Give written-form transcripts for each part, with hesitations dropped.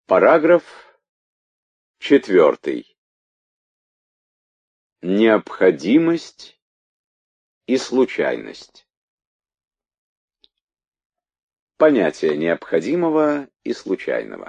Параграф 4. Необходимость и случайность. Понятие необходимого и случайного.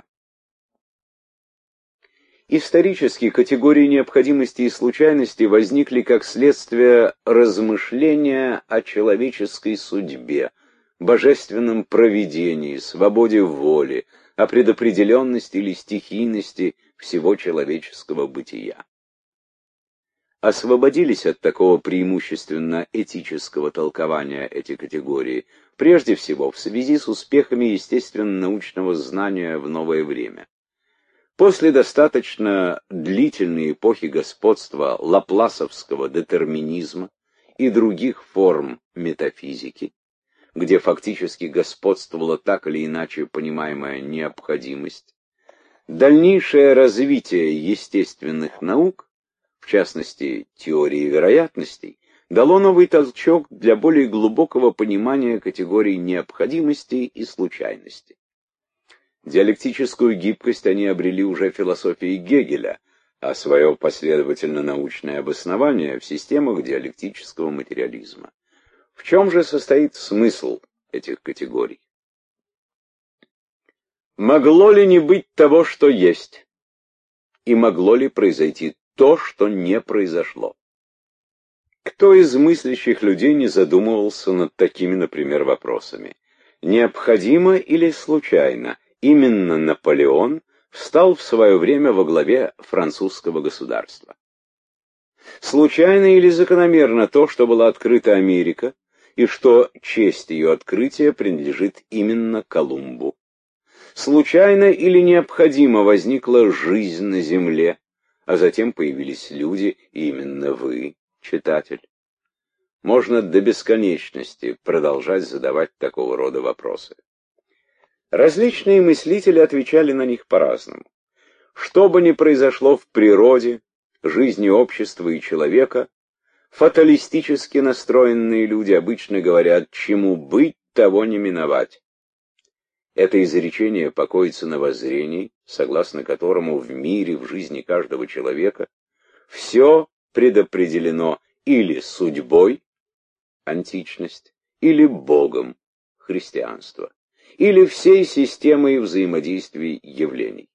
Исторически категории необходимости и случайности возникли как следствие размышления о человеческой судьбе, божественном провидении, свободе воли, о предопределенности или стихийности всего человеческого бытия. Освободились от такого преимущественно этического толкования эти категории, прежде всего в связи с успехами естественно-научного знания в новое время. После достаточно длительной эпохи господства лапласовского детерминизма и других форм метафизики, где фактически господствовала так или иначе понимаемая необходимость, дальнейшее развитие естественных наук, в частности теории вероятностей, дало новый толчок для более глубокого понимания категорий необходимости и случайности. Диалектическую гибкость они обрели уже в философии Гегеля, а свое последовательно-научное обоснование в системах диалектического материализма. В чем же состоит смысл этих категорий? Могло ли не быть того, что есть? И могло ли произойти то, что не произошло? Кто из мыслящих людей не задумывался над такими, например, вопросами? Необходимо или случайно именно Наполеон встал в свое время во главе французского государства? Случайно или закономерно то, что была открыта Америка, и что честь ее открытия принадлежит именно Колумбу? Случайно или необходимо возникла жизнь на земле, а затем появились люди, и именно вы, читатель? Можно до бесконечности продолжать задавать такого рода вопросы. Различные мыслители отвечали на них по-разному. Что бы ни произошло в природе, жизни общества и человека, фаталистически настроенные люди обычно говорят: чему быть, того не миновать. Это изречение покоится на воззрении, согласно которому в мире, в жизни каждого человека все предопределено или судьбой, античность, или Богом, христианство, или всей системой взаимодействий явлений.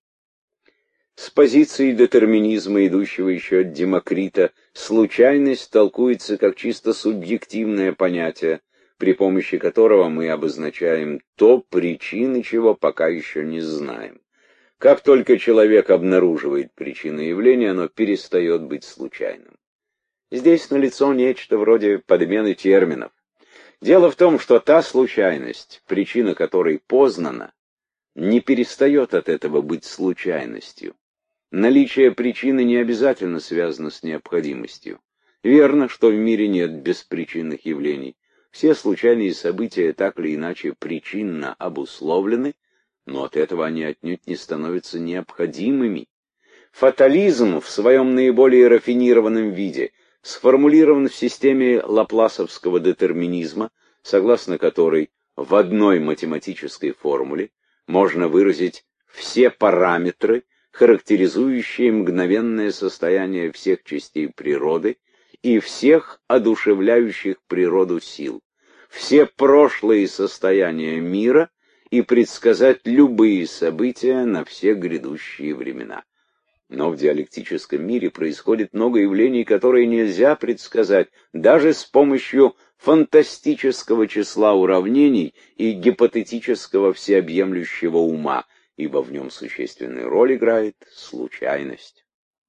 С позиции детерминизма, идущего еще от Демокрита, случайность толкуется как чисто субъективное понятие, при помощи которого мы обозначаем то, причины чего пока еще не знаем. Как только человек обнаруживает причину явления, оно перестает быть случайным. Здесь налицо нечто вроде подмены терминов. Дело в том, что та случайность, причина которой познана, не перестает от этого быть случайностью. Наличие причины не обязательно связано с необходимостью. Верно, что в мире нет беспричинных явлений. Все случайные события так или иначе причинно обусловлены, но от этого они отнюдь не становятся необходимыми. Фатализм в своем наиболее рафинированном виде сформулирован в системе лапласовского детерминизма, согласно которой в одной математической формуле можно выразить все параметры, характеризующие мгновенное состояние всех частей природы и всех одушевляющих природу сил, все прошлые состояния мира и предсказать любые события на все грядущие времена. Но в диалектическом мире происходит много явлений, которые нельзя предсказать даже с помощью фантастического числа уравнений и гипотетического всеобъемлющего ума, ибо в нем существенную роль играет случайность.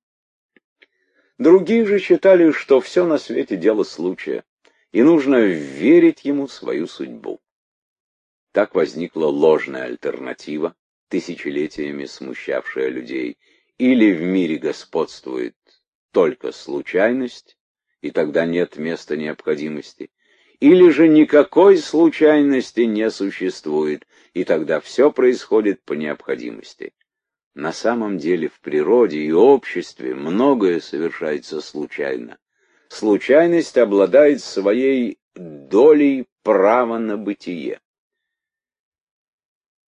Другие же считали, что все на свете дело случая, и нужно верить ему свою судьбу. Так возникла ложная альтернатива, тысячелетиями смущавшая людей. Или в мире господствует только случайность, и тогда нет места необходимости, или же никакой случайности не существует, и тогда все происходит по необходимости. На самом деле в природе и обществе многое совершается случайно. Случайность обладает своей долей права на бытие.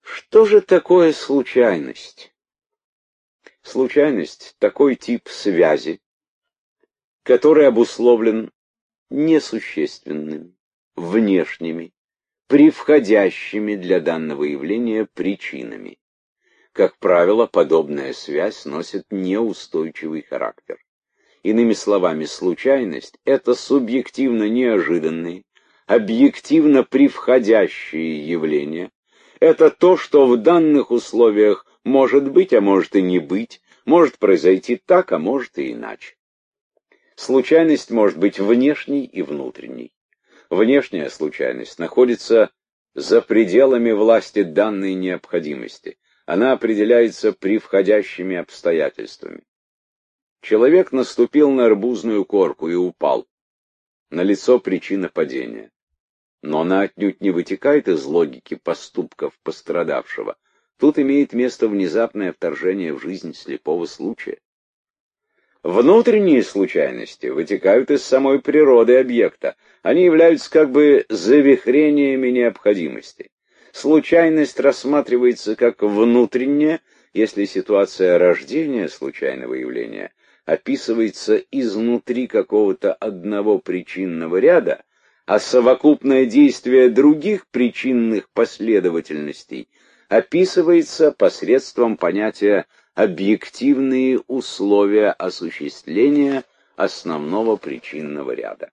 Что же такое случайность? Случайность — такой тип связи, который обусловлен несущественными, внешними, превходящими для данного явления причинами. Как правило, подобная связь носит неустойчивый характер. Иными словами, случайность — это субъективно неожиданные, объективно превходящие явления. Это то, что в данных условиях может быть, а может и не быть, может произойти так, а может и иначе. Случайность может быть внешней и внутренней. Внешняя случайность находится за пределами власти данной необходимости. Она определяется превходящими обстоятельствами. Человек наступил на арбузную корку и упал. Налицо причина падения. Но она отнюдь не вытекает из логики поступков пострадавшего. Тут имеет место внезапное вторжение в жизнь слепого случая. Внутренние случайности вытекают из самой природы объекта. Они являются как бы завихрениями необходимости. Случайность рассматривается как внутренняя, если ситуация рождения случайного явления описывается изнутри какого-то одного причинного ряда, а совокупное действие других причинных последовательностей описывается посредством понятия объективные условия осуществления основного причинного ряда.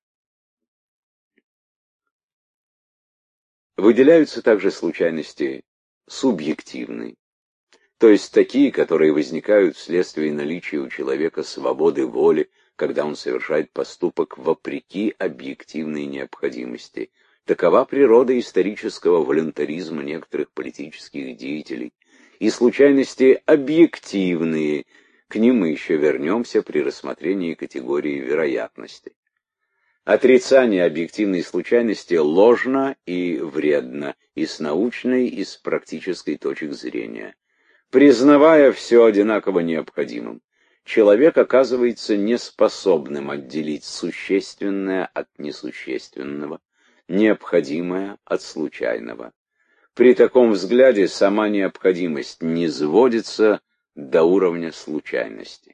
Выделяются также случайности субъективные, то есть такие, которые возникают вследствие наличия у человека свободы воли, когда он совершает поступок вопреки объективной необходимости. Такова природа исторического волюнтаризма некоторых политических деятелей. И случайности объективные, к ним мы еще вернемся при рассмотрении категории вероятности. Отрицание объективной случайности ложно и вредно и с научной, и с практической точек зрения. Признавая все одинаково необходимым, человек оказывается неспособным отделить существенное от несущественного, необходимое от случайного. При таком взгляде сама необходимость низводится до уровня случайности.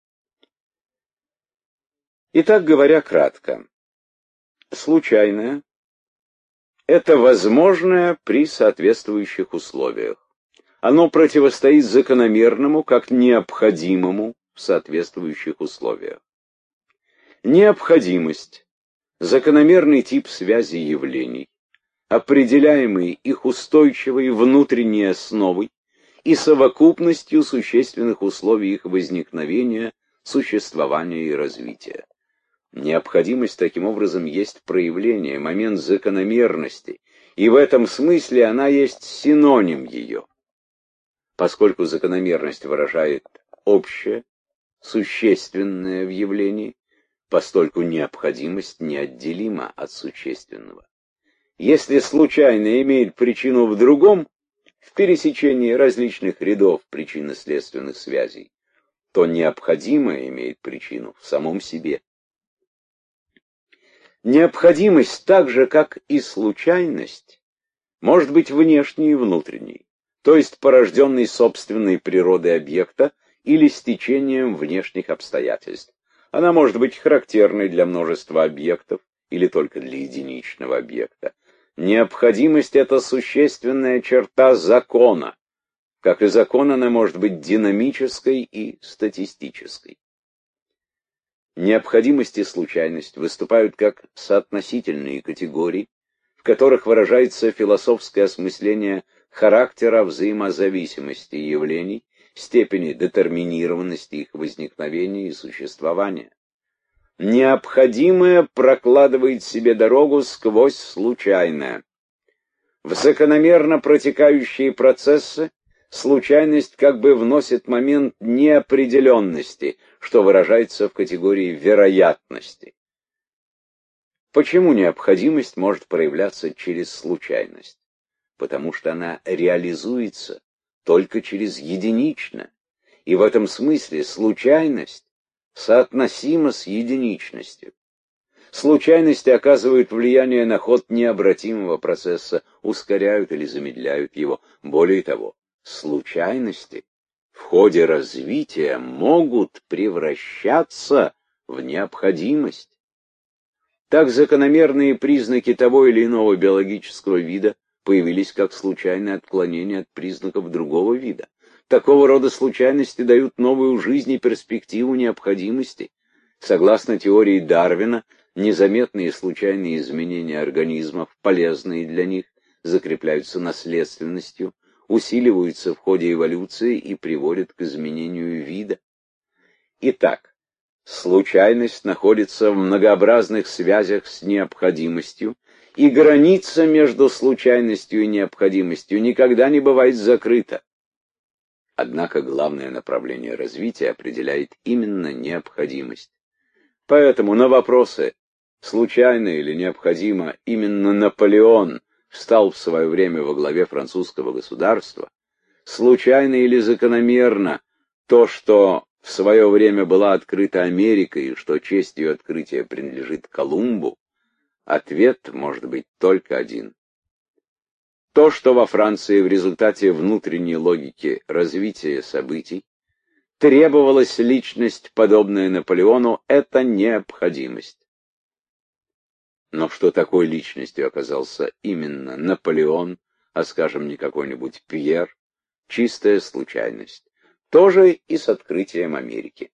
Итак, говоря кратко, случайное — это возможное при соответствующих условиях. Оно противостоит закономерному как необходимому в соответствующих условиях. Необходимость — закономерный тип связи явлений, определяемый их устойчивой внутренней основой и совокупностью существенных условий их возникновения, существования и развития. Необходимость таким образом есть проявление, момент закономерности, и в этом смысле она есть синоним ее. Поскольку закономерность выражает общее, существенное в явлении, постольку необходимость неотделима от существенного. Если случайно имеет причину в другом, в пересечении различных рядов причинно-следственных связей, то необходимое имеет причину в самом себе. Необходимость, так же как и случайность, может быть внешней и внутренней, то есть порожденной собственной природой объекта или стечением внешних обстоятельств. Она может быть характерной для множества объектов или только для единичного объекта. Необходимость — это существенная черта закона. Как и закон, она может быть динамической и статистической. Необходимость и случайность выступают как соотносительные категории, в которых выражается философское осмысление характера взаимозависимости явлений, степени детерминированности их возникновения и существования. Необходимое прокладывает себе дорогу сквозь случайное. В закономерно протекающие процессы случайность как бы вносит момент неопределенности, что выражается в категории вероятности. Почему необходимость может проявляться через случайность? Потому что она реализуется только через единично, и в этом смысле случайность соотносима с единичностью. Случайности оказывают влияние на ход необратимого процесса, ускоряют или замедляют его. Более того, случайности в ходе развития могут превращаться в необходимость. Так закономерные признаки того или иного биологического вида появились как случайное отклонение от признаков другого вида. Такого рода случайности дают новую жизнь и перспективу необходимости. Согласно теории Дарвина, незаметные случайные изменения организмов, полезные для них, закрепляются наследственностью, усиливаются в ходе эволюции и приводят к изменению вида. Итак, случайность находится в многообразных связях с необходимостью, и граница между случайностью и необходимостью никогда не бывает закрыта. Однако главное направление развития определяет именно необходимость. Поэтому на вопросы, случайно или необходимо именно Наполеон встал в свое время во главе французского государства, случайно или закономерно то, что в свое время была открыта Америка и что честь ее открытия принадлежит Колумбу, ответ может быть только один. То, что во Франции в результате внутренней логики развития событий требовалась личность, подобная Наполеону, это необходимость. Но что такой личностью оказался именно Наполеон, а, скажем, не какой-нибудь Пьер, чистая случайность. Тоже и с открытием Америки.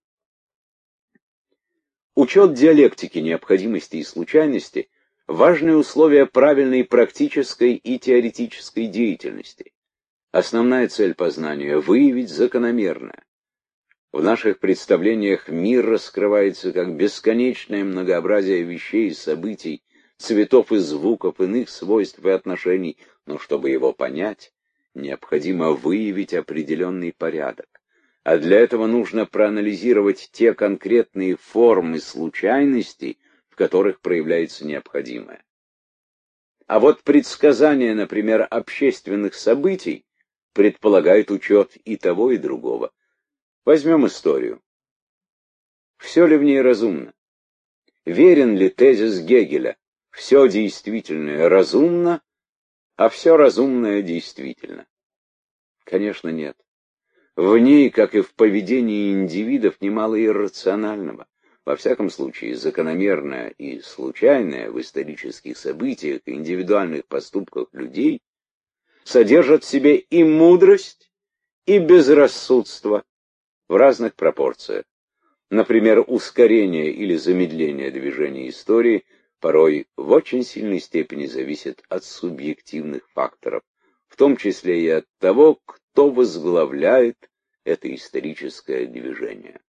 Учет диалектики необходимости и случайности – важные условия правильной практической и теоретической деятельности. Основная цель познания – выявить закономерное. В наших представлениях мир раскрывается как бесконечное многообразие вещей и событий, цветов и звуков, иных свойств и отношений, но чтобы его понять, необходимо выявить определенный порядок. А для этого нужно проанализировать те конкретные формы случайностей, в которых проявляется необходимое. А вот предсказание, например, общественных событий, предполагает учет и того, и другого. Возьмем историю. Все ли в ней разумно? Верен ли тезис Гегеля? Все действительное разумно, а все разумное действительно? Конечно, нет. В ней, как и в поведении индивидов, немало иррационального. Во всяком случае, закономерное и случайное в исторических событиях и индивидуальных поступках людей содержат в себе и мудрость, и безрассудство в разных пропорциях. Например, ускорение или замедление движения истории порой в очень сильной степени зависит от субъективных факторов, в том числе и от того, кто возглавляет это историческое движение.